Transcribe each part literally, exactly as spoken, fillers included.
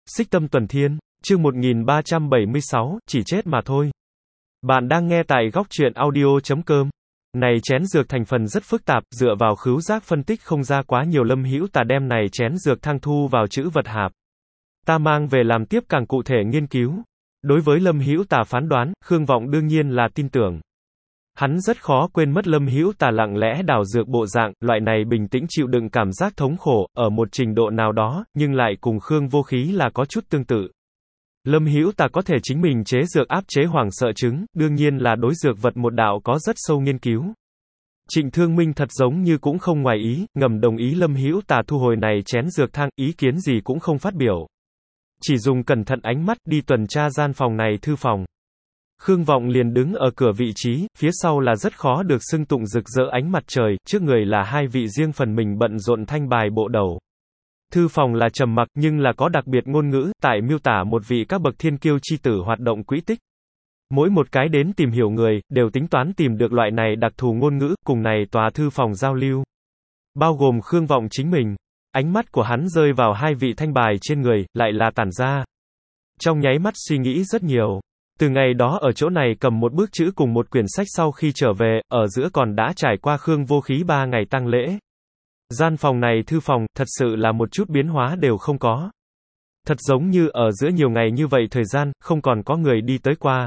Xích Tâm Tuần Thiên, chương một nghìn ba trăm bảy mươi sáu, chỉ chết mà thôi. Bạn đang nghe tại góc truyện audio chấm com. Này chén dược thành phần rất phức tạp, dựa vào khứu giác phân tích không ra quá nhiều. Lâm Hữu Tà đem này chén dược thang thu vào chữ vật hạp. Ta mang về làm tiếp càng cụ thể nghiên cứu. Đối với Lâm Hữu Tà phán đoán, Khương Vọng đương nhiên là tin tưởng. Hắn rất khó quên mất Lâm Hữu Tà lặng lẽ đào dược bộ dạng, loại này bình tĩnh chịu đựng cảm giác thống khổ, ở một trình độ nào đó, nhưng lại cùng Khương Vô Khí là có chút tương tự. Lâm Hữu Tà có thể chính mình chế dược áp chế hoảng sợ chứng, đương nhiên là đối dược vật một đạo có rất sâu nghiên cứu. Trịnh Thương Minh thật giống như cũng không ngoài ý, ngầm đồng ý Lâm Hữu Tà thu hồi này chén dược thang, ý kiến gì cũng không phát biểu. Chỉ dùng cẩn thận ánh mắt đi tuần tra gian phòng này thư phòng. Khương Vọng liền đứng ở cửa vị trí, phía sau là rất khó được xưng tụng rực rỡ ánh mặt trời, trước người là hai vị riêng phần mình bận rộn thanh bài bộ đầu. Thư phòng là trầm mặc nhưng là có đặc biệt ngôn ngữ, tại miêu tả một vị các bậc thiên kiêu chi tử hoạt động quỹ tích. Mỗi một cái đến tìm hiểu người, đều tính toán tìm được loại này đặc thù ngôn ngữ, cùng này tòa thư phòng giao lưu. Bao gồm Khương Vọng chính mình. Ánh mắt của hắn rơi vào hai vị thanh bài trên người, lại là tản ra. Trong nháy mắt suy nghĩ rất nhiều. Từ ngày đó ở chỗ này cầm một bức chữ cùng một quyển sách sau khi trở về, ở giữa còn đã trải qua Khương Vô Khí ba ngày tang lễ. Gian phòng này thư phòng, thật sự là một chút biến hóa đều không có. Thật giống như ở giữa nhiều ngày như vậy thời gian, không còn có người đi tới qua.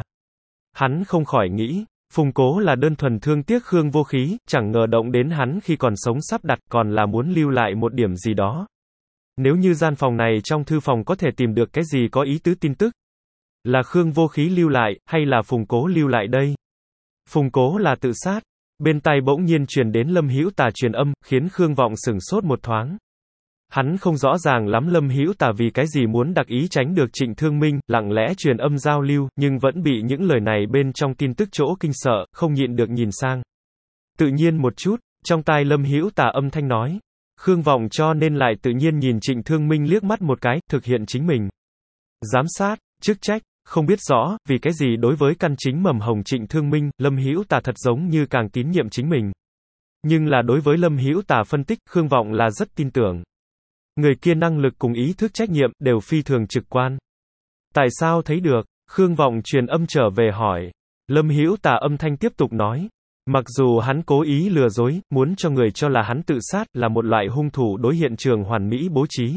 Hắn không khỏi nghĩ, Phùng Cố là đơn thuần thương tiếc Khương Vô Khí, chẳng ngờ động đến hắn khi còn sống sắp đặt, còn là muốn lưu lại một điểm gì đó. Nếu như gian phòng này trong thư phòng có thể tìm được cái gì có ý tứ tin tức, là Khương Vô Khí lưu lại, hay là Phùng Cố lưu lại đây? Phùng Cố là tự sát. Bên tai bỗng nhiên truyền đến Lâm Hữu Tà truyền âm, khiến Khương Vọng sửng sốt một thoáng. Hắn không rõ ràng lắm Lâm Hữu Tà vì cái gì muốn đặc ý tránh được Trịnh Thương Minh, lặng lẽ truyền âm giao lưu, nhưng vẫn bị những lời này bên trong tin tức chỗ kinh sợ, không nhịn được nhìn sang. Tự nhiên một chút, trong tai Lâm Hữu Tà âm thanh nói. Khương Vọng cho nên lại tự nhiên nhìn Trịnh Thương Minh liếc mắt một cái, thực hiện chính mình giám sát, chức trách. Không biết rõ, vì cái gì đối với căn chính mầm hồng Trịnh Thương Minh, Lâm Hữu Tà thật giống như càng tín nhiệm chính mình. Nhưng là đối với Lâm Hữu Tà phân tích, Khương Vọng là rất tin tưởng. Người kia năng lực cùng ý thức trách nhiệm, đều phi thường trực quan. Tại sao thấy được? Khương Vọng truyền âm trở về hỏi. Lâm Hữu Tà âm thanh tiếp tục nói. Mặc dù hắn cố ý lừa dối, muốn cho người cho là hắn tự sát, là một loại hung thủ đối hiện trường hoàn mỹ bố trí.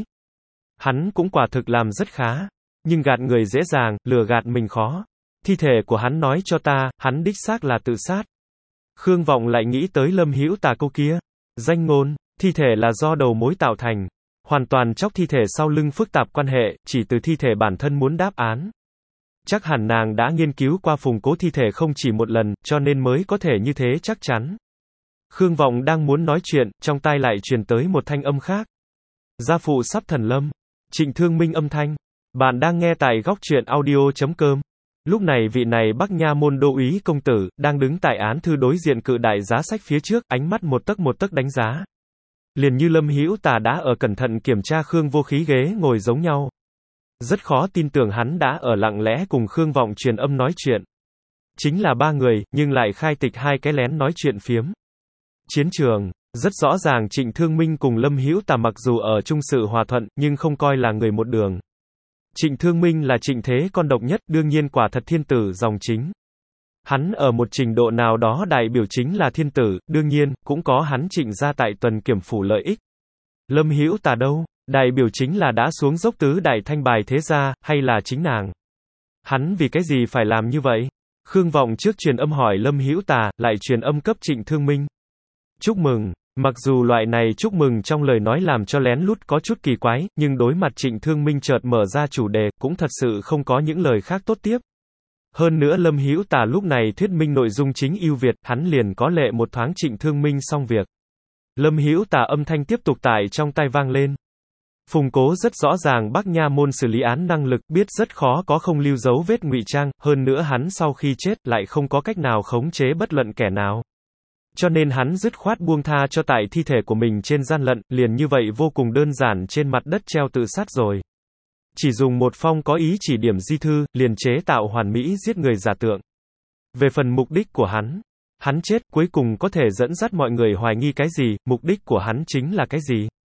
Hắn cũng quả thực làm rất khá. Nhưng gạt người dễ dàng, lừa gạt mình khó. Thi thể của hắn nói cho ta, hắn đích xác là tự sát. Khương Vọng lại nghĩ tới Lâm Hữu Tà câu kia. Danh ngôn, thi thể là do đầu mối tạo thành. Hoàn toàn chóc thi thể sau lưng phức tạp quan hệ, chỉ từ thi thể bản thân muốn đáp án. Chắc hẳn nàng đã nghiên cứu qua Phùng Cố thi thể không chỉ một lần, cho nên mới có thể như thế chắc chắn. Khương Vọng đang muốn nói chuyện, trong tai lại truyền tới một thanh âm khác. Gia phụ sắp thần lâm. Trịnh Thương Minh âm thanh. Bạn đang nghe tại góc truyện audio chấm com. Lúc này vị này Bắc Nha môn đô úy công tử, đang đứng tại án thư đối diện cự đại giá sách phía trước, ánh mắt một tấc một tấc đánh giá. Liền như Lâm Hữu Tà đã ở cẩn thận kiểm tra Khương Vô Khí ghế ngồi giống nhau. Rất khó tin tưởng hắn đã ở lặng lẽ cùng Khương Vọng truyền âm nói chuyện. Chính là ba người, nhưng lại khai tịch hai cái lén nói chuyện phiếm. Chiến trường, rất rõ ràng Trịnh Thương Minh cùng Lâm Hữu Tà mặc dù ở chung sự hòa thuận, nhưng không coi là người một đường. Trịnh Thương Minh là Trịnh Thế con độc nhất, đương nhiên quả thật thiên tử dòng chính. Hắn ở một trình độ nào đó đại biểu chính là thiên tử, đương nhiên, cũng có hắn Trịnh gia tại tuần kiểm phủ lợi ích. Lâm Hữu Tà đâu? Đại biểu chính là đã xuống dốc tứ đại thanh bài thế gia, hay là chính nàng? Hắn vì cái gì phải làm như vậy? Khương Vọng trước truyền âm hỏi Lâm Hữu Tà, lại truyền âm cấp Trịnh Thương Minh. Chúc mừng. Mặc dù loại này chúc mừng trong lời nói làm cho lén lút có chút kỳ quái, nhưng đối mặt Trịnh Thương Minh chợt mở ra chủ đề, cũng thật sự không có những lời khác tốt tiếp. Hơn nữa Lâm Hữu Tà lúc này thuyết minh nội dung chính ưu việt, hắn liền có lệ một thoáng Trịnh Thương Minh xong việc. Lâm Hữu Tà âm thanh tiếp tục tại trong tai vang lên. Phùng Cố rất rõ ràng Bắc Nha môn xử lý án năng lực, biết rất khó có không lưu dấu vết ngụy trang, hơn nữa hắn sau khi chết lại không có cách nào khống chế bất luận kẻ nào. Cho nên hắn dứt khoát buông tha cho tại thi thể của mình trên gian lận, liền như vậy vô cùng đơn giản trên mặt đất treo tự sát rồi. Chỉ dùng một phong có ý chỉ điểm di thư, liền chế tạo hoàn mỹ giết người giả tượng. Về phần mục đích của hắn, hắn chết cuối cùng có thể dẫn dắt mọi người hoài nghi cái gì, mục đích của hắn chính là cái gì.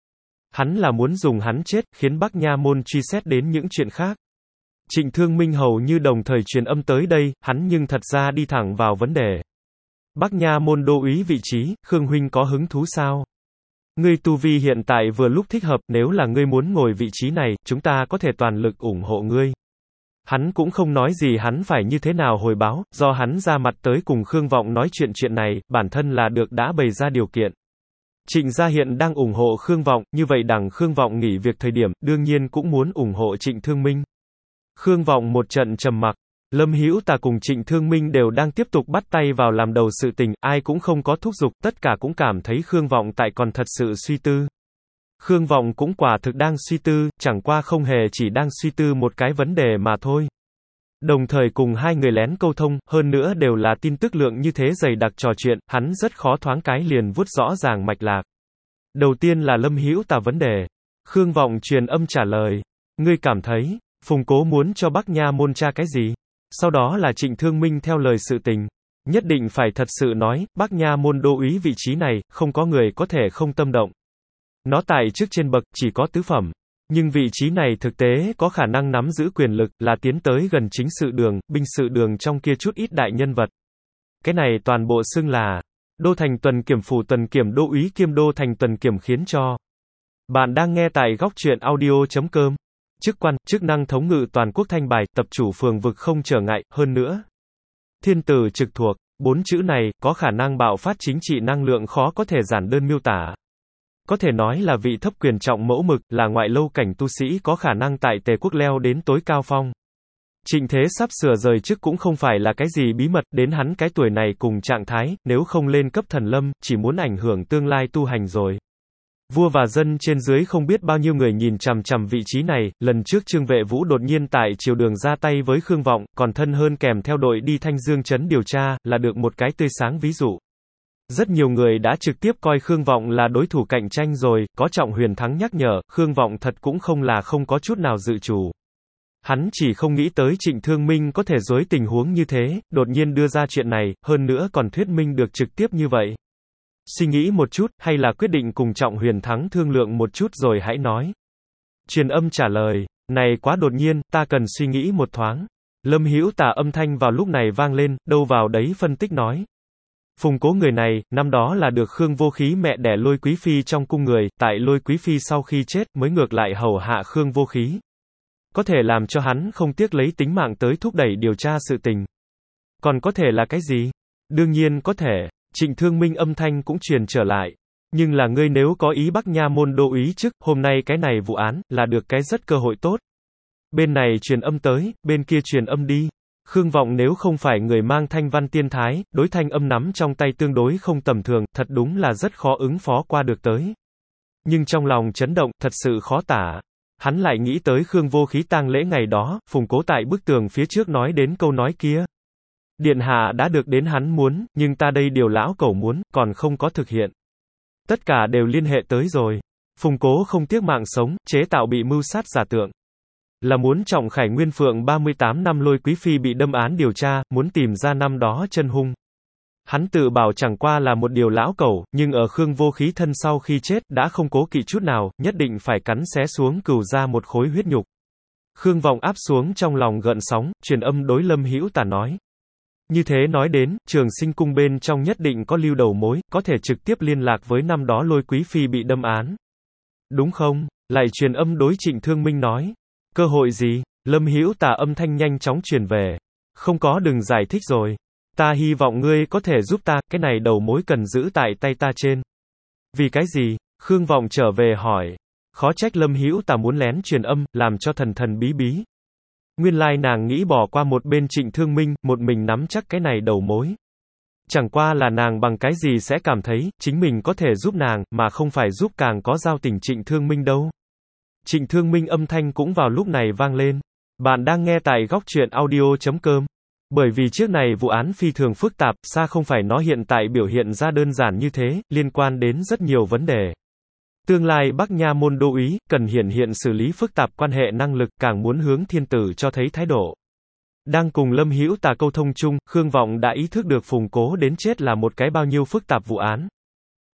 Hắn là muốn dùng hắn chết, khiến Bắc Nha Môn truy xét đến những chuyện khác. Trịnh Thương Minh hầu như đồng thời truyền âm tới đây, hắn nhưng thật ra đi thẳng vào vấn đề. Bắc Nha Môn đô úy vị trí, Khương huynh có hứng thú sao? Ngươi tu vi hiện tại vừa lúc thích hợp, nếu là ngươi muốn ngồi vị trí này, chúng ta có thể toàn lực ủng hộ ngươi. Hắn cũng không nói gì hắn phải như thế nào hồi báo, do hắn ra mặt tới cùng Khương Vọng nói chuyện chuyện này, bản thân là được đã bày ra điều kiện. Trịnh gia hiện đang ủng hộ Khương Vọng, như vậy đằng Khương Vọng nghỉ việc thời điểm, đương nhiên cũng muốn ủng hộ Trịnh Thương Minh. Khương Vọng một trận trầm mặc, Lâm Hữu Tà cùng Trịnh Thương Minh đều đang tiếp tục bắt tay vào làm đầu sự tình, ai cũng không có thúc giục, tất cả cũng cảm thấy Khương Vọng tại còn thật sự suy tư. Khương Vọng cũng quả thực đang suy tư, chẳng qua không hề chỉ đang suy tư một cái vấn đề mà thôi. Đồng thời cùng hai người lén câu thông, hơn nữa đều là tin tức lượng như thế dày đặc trò chuyện, hắn rất khó thoáng cái liền vuốt rõ ràng mạch lạc. Đầu tiên là Lâm Hữu Tà vấn đề. Khương Vọng truyền âm trả lời. Ngươi cảm thấy, Phùng Cố muốn cho Bắc Nha Môn tra cái gì? Sau đó là Trịnh Thương Minh theo lời sự tình. Nhất định phải thật sự nói, Bắc Nha Môn đô úy vị trí này, không có người có thể không tâm động. Nó tại trước trên bậc, chỉ có tứ phẩm. Nhưng vị trí này thực tế có khả năng nắm giữ quyền lực, là tiến tới gần chính sự đường, binh sự đường trong kia chút ít đại nhân vật. Cái này toàn bộ xưng là Đô Thành Tuần Kiểm Phủ Tuần Kiểm Đô úy kiêm Đô Thành Tuần Kiểm khiến cho. Bạn đang nghe tại góc truyện audio chấm com. Chức quan, chức năng thống ngự toàn quốc thanh bài, tập chủ phường vực không trở ngại, hơn nữa. Thiên tử trực thuộc, bốn chữ này, có khả năng bạo phát chính trị năng lượng khó có thể giản đơn miêu tả. Có thể nói là vị thấp quyền trọng mẫu mực, là ngoại lâu cảnh tu sĩ có khả năng tại Tề quốc leo đến tối cao phong. Trịnh Thế sắp sửa rời chức cũng không phải là cái gì bí mật, đến hắn cái tuổi này cùng trạng thái, nếu không lên cấp thần lâm, chỉ muốn ảnh hưởng tương lai tu hành rồi. Vua và dân trên dưới không biết bao nhiêu người nhìn chằm chằm vị trí này, lần trước Trương Vệ Vũ đột nhiên tại triều đường ra tay với Khương Vọng, còn thân hơn kèm theo đội đi Thanh Dương trấn điều tra, là được một cái tươi sáng ví dụ. Rất nhiều người đã trực tiếp coi Khương Vọng là đối thủ cạnh tranh rồi, có Trọng Huyền Thắng nhắc nhở, Khương Vọng thật cũng không là không có chút nào dự chủ. Hắn chỉ không nghĩ tới Trịnh Thương Minh có thể dối tình huống như thế, đột nhiên đưa ra chuyện này, hơn nữa còn thuyết minh được trực tiếp như vậy. Suy nghĩ một chút, hay là quyết định cùng Trọng Huyền Thắng thương lượng một chút rồi hãy nói. Truyền âm trả lời, này quá đột nhiên, ta cần suy nghĩ một thoáng. Lâm Hữu Tà âm thanh vào lúc này vang lên, đâu vào đấy phân tích nói. Phùng Cố người này, năm đó là được Khương Vô Khí mẹ đẻ Lôi Quý Phi trong cung người, tại Lôi Quý Phi sau khi chết, mới ngược lại hầu hạ Khương Vô Khí. Có thể làm cho hắn không tiếc lấy tính mạng tới thúc đẩy điều tra sự tình. Còn có thể là cái gì? Đương nhiên có thể. Trịnh Thương Minh âm thanh cũng truyền trở lại. Nhưng là ngươi nếu có ý Bắc Nha Môn đô úy chức, hôm nay cái này vụ án, là được cái rất cơ hội tốt. Bên này truyền âm tới, bên kia truyền âm đi. Khương Vọng nếu không phải người mang thanh văn tiên thái, đối thanh âm nắm trong tay tương đối không tầm thường, thật đúng là rất khó ứng phó qua được tới. Nhưng trong lòng chấn động, thật sự khó tả. Hắn lại nghĩ tới Khương Vô Khí tang lễ ngày đó, Phùng Cố tại bức tường phía trước nói đến câu nói kia. Điện hạ đã được đến hắn muốn, nhưng ta đây điều lão cẩu muốn, còn không có thực hiện. Tất cả đều liên hệ tới rồi. Phùng Cố không tiếc mạng sống, chế tạo bị mưu sát giả tượng. Là muốn Trọng Khải Nguyên Phượng ba mươi tám năm Lôi Quý Phi bị đâm án điều tra, muốn tìm ra năm đó chân hung. Hắn tự bảo chẳng qua là một điều lão cẩu, nhưng ở Khương Vô Khí thân sau khi chết, đã không cố kỵ chút nào, nhất định phải cắn xé xuống cừu ra một khối huyết nhục. Khương Vọng áp xuống trong lòng gợn sóng, truyền âm đối Lâm Hữu Tà nói. Như thế nói đến, Trường Sinh cung bên trong nhất định có lưu đầu mối, có thể trực tiếp liên lạc với năm đó Lôi Quý Phi bị đâm án. Đúng không? Lại truyền âm đối Trịnh Thương Minh nói. Cơ hội gì? Lâm Hữu Tà âm thanh nhanh chóng truyền về. Không có đừng giải thích rồi. Ta hy vọng ngươi có thể giúp ta, cái này đầu mối cần giữ tại tay ta trên. Vì cái gì? Khương Vọng trở về hỏi. Khó trách Lâm Hữu Tà muốn lén truyền âm, làm cho thần thần bí bí. Nguyên lai nàng nghĩ bỏ qua một bên Trịnh Thương Minh, một mình nắm chắc cái này đầu mối. Chẳng qua là nàng bằng cái gì sẽ cảm thấy, chính mình có thể giúp nàng, mà không phải giúp càng có giao tình Trịnh Thương Minh đâu. Trịnh Thương Minh âm thanh cũng vào lúc này vang lên. Bạn đang nghe tại góc truyện audio chấm com. Bởi vì trước này vụ án phi thường phức tạp, xa không phải nó hiện tại biểu hiện ra đơn giản như thế, liên quan đến rất nhiều vấn đề. Tương lai Bắc Nha Môn đô úy, cần hiển hiện xử lý phức tạp quan hệ năng lực, càng muốn hướng thiên tử cho thấy thái độ. Đang cùng Lâm Hữu Tà câu thông chung, Khương Vọng đã ý thức được Phùng Cố đến chết là một cái bao nhiêu phức tạp vụ án.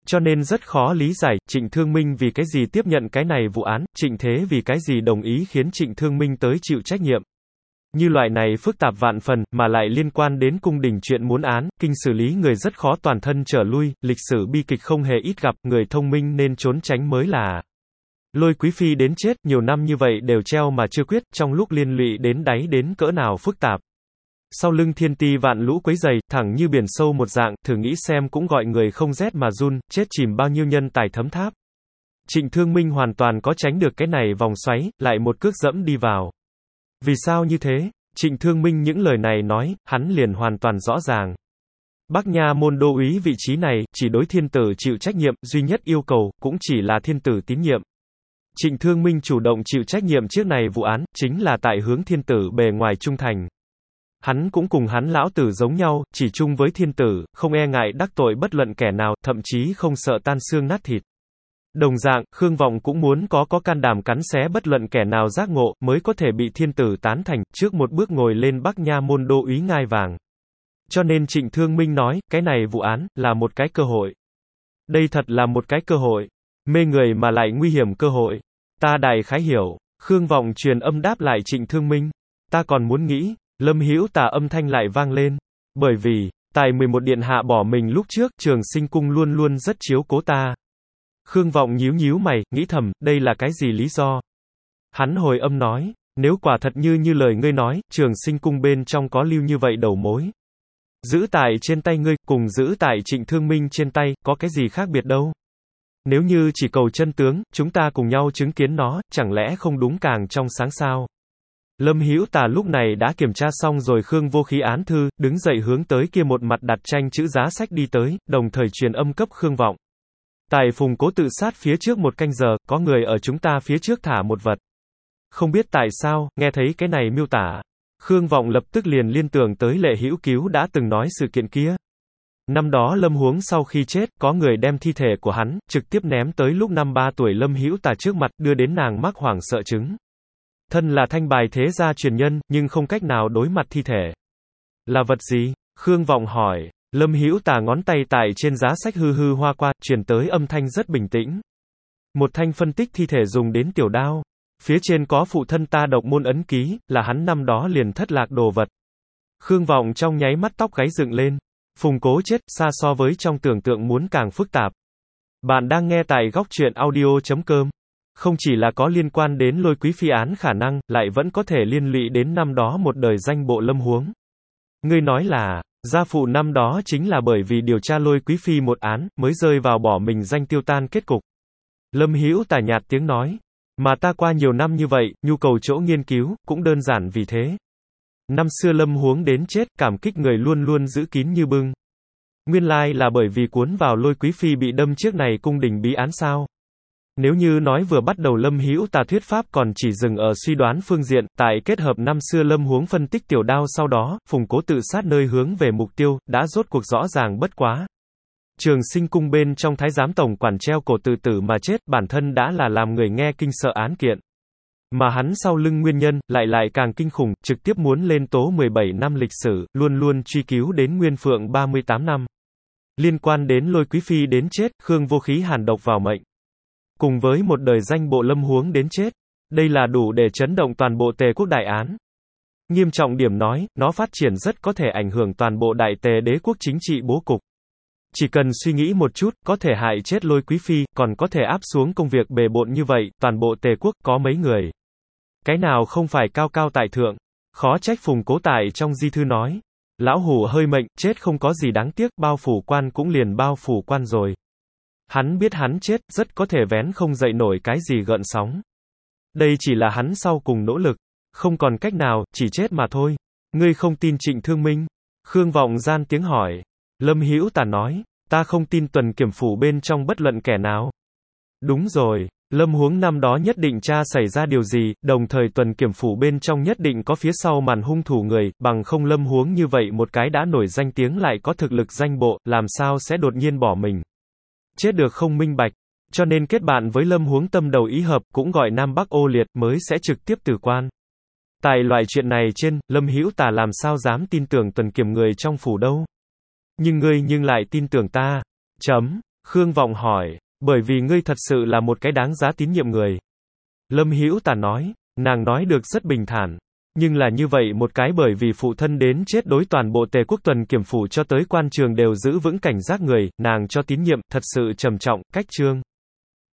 Cho nên rất khó lý giải, Trịnh Thương Minh vì cái gì tiếp nhận cái này vụ án, Trịnh Thế vì cái gì đồng ý khiến Trịnh Thương Minh tới chịu trách nhiệm. Như loại này phức tạp vạn phần, mà lại liên quan đến cung đình chuyện muốn án, kinh xử lý người rất khó toàn thân trở lui, lịch sử bi kịch không hề ít gặp, người thông minh nên trốn tránh mới là. Lôi Quý Phi đến chết, nhiều năm như vậy đều treo mà chưa quyết, trong lúc liên lụy đến đáy đến cỡ nào phức tạp. Sau lưng thiên ti vạn lũ quấy dày, thẳng như biển sâu một dạng, thử nghĩ xem cũng gọi người không rét mà run, chết chìm bao nhiêu nhân tài thấm tháp. Trịnh Thương Minh hoàn toàn có tránh được cái này vòng xoáy, lại một cước dẫm đi vào. Vì sao như thế? Trịnh Thương Minh những lời này nói, hắn liền hoàn toàn rõ ràng. Bắc Nha môn đô úy vị trí này, chỉ đối thiên tử chịu trách nhiệm, duy nhất yêu cầu, cũng chỉ là thiên tử tín nhiệm. Trịnh Thương Minh chủ động chịu trách nhiệm trước này vụ án, chính là tại hướng thiên tử bề ngoài trung thành. Hắn cũng cùng hắn lão tử giống nhau, chỉ chung với thiên tử, không e ngại đắc tội bất luận kẻ nào, thậm chí không sợ tan xương nát thịt. Đồng dạng, Khương Vọng cũng muốn có có can đảm cắn xé bất luận kẻ nào giác ngộ, mới có thể bị thiên tử tán thành, trước một bước ngồi lên Bắc Nha môn đô úy ngai vàng. Cho nên Trịnh Thương Minh nói, cái này vụ án, là một cái cơ hội. Đây thật là một cái cơ hội. Mê người mà lại nguy hiểm cơ hội. Ta đại khái hiểu. Khương Vọng truyền âm đáp lại Trịnh Thương Minh. Ta còn muốn nghĩ. Lâm Hữu Tà âm thanh lại vang lên. Bởi vì, tại mười một điện hạ bỏ mình lúc trước, Trường Sinh cung luôn luôn rất chiếu cố ta. Khương Vọng nhíu nhíu mày, nghĩ thầm, đây là cái gì lý do? Hắn hồi âm nói, nếu quả thật như như lời ngươi nói, Trường Sinh cung bên trong có lưu như vậy đầu mối. Giữ tại trên tay ngươi, cùng giữ tại Trịnh Thương Minh trên tay, có cái gì khác biệt đâu? Nếu như chỉ cầu chân tướng, chúng ta cùng nhau chứng kiến nó, chẳng lẽ không đúng càng trong sáng sao? Lâm Hữu Tà lúc này đã kiểm tra xong rồi Khương Vô Khí án thư, đứng dậy hướng tới kia một mặt đặt tranh chữ giá sách đi tới, đồng thời truyền âm cấp Khương Vọng. Tại Phùng Cố tự sát phía trước một canh giờ, có người ở chúng ta phía trước thả một vật. Không biết tại sao, nghe thấy cái này miêu tả. Khương Vọng lập tức liền liên tưởng tới Lệ Hữu Cứu đã từng nói sự kiện kia. Năm đó Lâm Huống sau khi chết, có người đem thi thể của hắn, trực tiếp ném tới lúc năm ba tuổi Lâm Hữu Tà trước mặt, đưa đến nàng mắc hoảng sợ chứng. Thân là thanh bài thế gia truyền nhân, nhưng không cách nào đối mặt thi thể. Là vật gì? Khương Vọng hỏi. Lâm Hữu Tà ngón tay tại trên giá sách hư hư hoa qua, truyền tới âm thanh rất bình tĩnh. Một thanh phân tích thi thể dùng đến tiểu đao. Phía trên có phụ thân ta độc môn ấn ký, là hắn năm đó liền thất lạc đồ vật. Khương Vọng trong nháy mắt tóc gáy dựng lên. Phùng Cố chết, xa so với trong tưởng tượng muốn càng phức tạp. Bạn đang nghe tại góc truyện audio chấm com. Không chỉ là có liên quan đến Lôi Quý Phi án khả năng, lại vẫn có thể liên lụy đến năm đó một đời danh bộ Lâm Huống. Ngươi nói là, gia phụ năm đó chính là bởi vì điều tra Lôi Quý Phi một án, mới rơi vào bỏ mình danh tiêu tan kết cục. Lâm Hữu Tà nhạt tiếng nói, mà ta qua nhiều năm như vậy, nhu cầu chỗ nghiên cứu, cũng đơn giản vì thế. Năm xưa Lâm Huống đến chết, cảm kích người luôn luôn giữ kín như bưng. Nguyên lai là bởi vì cuốn vào Lôi Quý Phi bị đâm trước này cung đình bí án sao? Nếu như nói vừa bắt đầu Lâm Hữu Tà thuyết pháp còn chỉ dừng ở suy đoán phương diện, tại kết hợp năm xưa Lâm Huống phân tích tiểu đao sau đó, Phùng Cố tự sát nơi hướng về mục tiêu, đã rốt cuộc rõ ràng bất quá. Trường Sinh cung bên trong thái giám tổng quản treo cổ tự tử mà chết, bản thân đã là làm người nghe kinh sợ án kiện. Mà hắn sau lưng nguyên nhân, lại lại càng kinh khủng, trực tiếp muốn lên tố mười bảy năm lịch sử, luôn luôn truy cứu đến Nguyên Phượng ba mươi tám năm. Liên quan đến Lôi Quý Phi đến chết, Khương Vô Khí hàn độc vào mệnh. Cùng với một đời danh bộ Lâm Huống đến chết. Đây là đủ để chấn động toàn bộ Tề quốc đại án. Nghiêm trọng điểm nói, nó phát triển rất có thể ảnh hưởng toàn bộ đại Tề đế quốc chính trị bố cục. Chỉ cần suy nghĩ một chút, có thể hại chết Lôi Quý Phi, còn có thể áp xuống công việc bề bộn như vậy, toàn bộ Tề quốc có mấy người. Cái nào không phải cao cao tại thượng. Khó trách Phùng Cố tại trong di thư nói. Lão hủ hơi mệnh, chết không có gì đáng tiếc, bao phủ quan cũng liền bao phủ quan rồi. Hắn biết hắn chết, rất có thể vén không dậy nổi cái gì gợn sóng. Đây chỉ là hắn sau cùng nỗ lực. Không còn cách nào, chỉ chết mà thôi. Ngươi không tin Trịnh Thương Minh? Khương Vọng gian tiếng hỏi. Lâm Hữu Tà nói, ta không tin tuần kiểm phủ bên trong bất luận kẻ nào. Đúng rồi, Lâm Huống năm đó nhất định tra xảy ra điều gì, đồng thời tuần kiểm phủ bên trong nhất định có phía sau màn hung thủ người, bằng không Lâm Huống như vậy một cái đã nổi danh tiếng lại có thực lực danh bộ, làm sao sẽ đột nhiên bỏ mình. Chết được không minh bạch, cho nên kết bạn với Lâm Huống tâm đầu ý hợp, cũng gọi Nam Bắc ô liệt mới sẽ trực tiếp từ quan. Tại loại chuyện này trên, Lâm Hữu Tà làm sao dám tin tưởng tuần kiểm người trong phủ đâu. Nhưng ngươi nhưng lại tin tưởng ta. Chấm. Khương Vọng hỏi, bởi vì ngươi thật sự là một cái đáng giá tín nhiệm người. Lâm Hữu Tà nói, nàng nói được rất bình thản. Nhưng là như vậy một cái bởi vì phụ thân đến chết đối toàn bộ Tề quốc tuần kiểm phủ cho tới quan trường đều giữ vững cảnh giác người, nàng cho tín nhiệm, thật sự trầm trọng, cách trương.